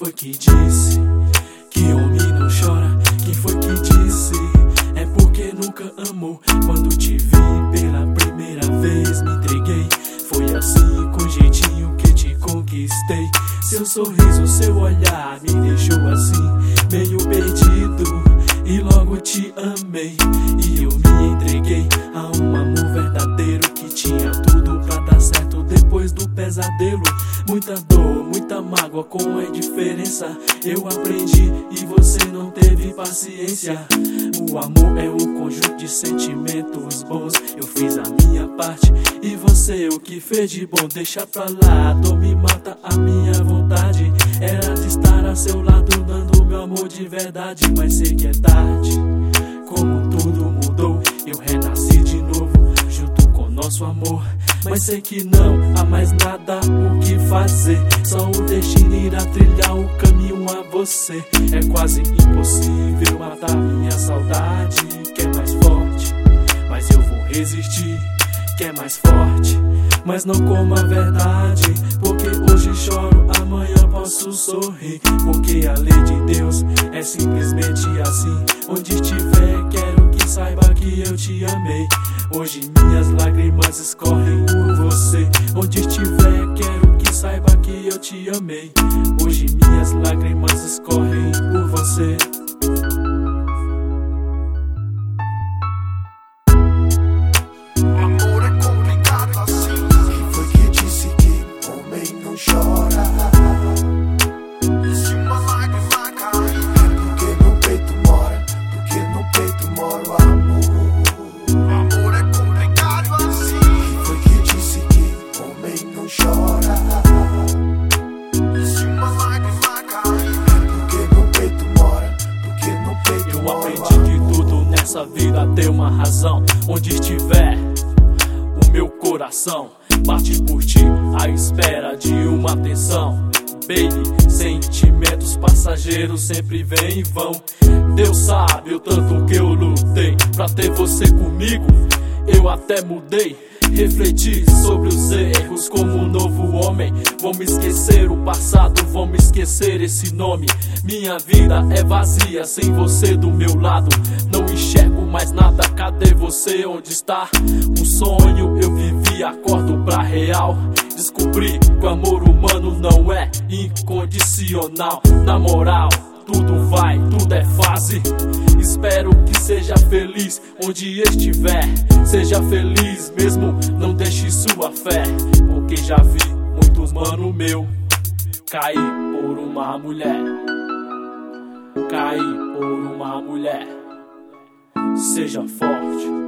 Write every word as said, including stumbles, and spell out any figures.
foi que disse que homem não chora? Quem foi que disse? É porque nunca amou. Quando te vi pela primeira vez me entreguei. Foi assim, com jeitinho que te conquistei. Seu sorriso, seu olhar me deixou assim, meio perdido, e logo te amei. E eu me entreguei a um amor verdadeiro que tinha tudo pra dar certo depois do pesadelo. Muita dor, muita mágoa, com a diferença eu aprendi e você não teve paciência. O amor é um conjunto de sentimentos bons. Eu fiz a minha parte e você o que fez de bom. Deixa pra lá, dor me mata, a minha vontade era de estar a seu lado, dando meu amor de verdade. Mas sei que é tarde, como tudo mudou, eu renasci de novo junto com nosso amor. Mas sei que não há mais nada o que fazer, só o destino irá trilhar o caminho a você. É quase impossível matar minha saudade, que é mais forte, mas eu vou resistir. Que é mais forte, mas não como a verdade, porque hoje choro, amanhã posso sorrir. Porque a lei de Deus é simplesmente assim. Onde estiver, quero que saiba que eu te amei. Hoje minhas lágrimas escorrem por você. Onde estiver, quero que saiba que eu te amei. Hoje minhas lágrimas escorrem por você. Essa vida tem uma razão. Onde estiver, o meu coração bate por ti à espera de uma atenção. Baby, sentimentos passageiros sempre vêm e vão. Deus sabe o tanto que eu lutei pra ter você comigo. Eu até mudei, refleti sobre os erros como um novo homem. Vou me esquecer o passado, vou me esquecer esse nome. Minha vida é vazia sem você do meu lado. Não enxergo mais nada, cadê você? Onde está? Um sonho eu vivi, acordo pra real. Descobri que o amor humano não é incondicional. Na moral, tudo vai, tudo é fase. Espero que seja feliz onde estiver. Seja feliz mesmo, não deixe sua fé. Porque já vi muitos mano meu cair por uma mulher. Cair por uma mulher. Seja forte.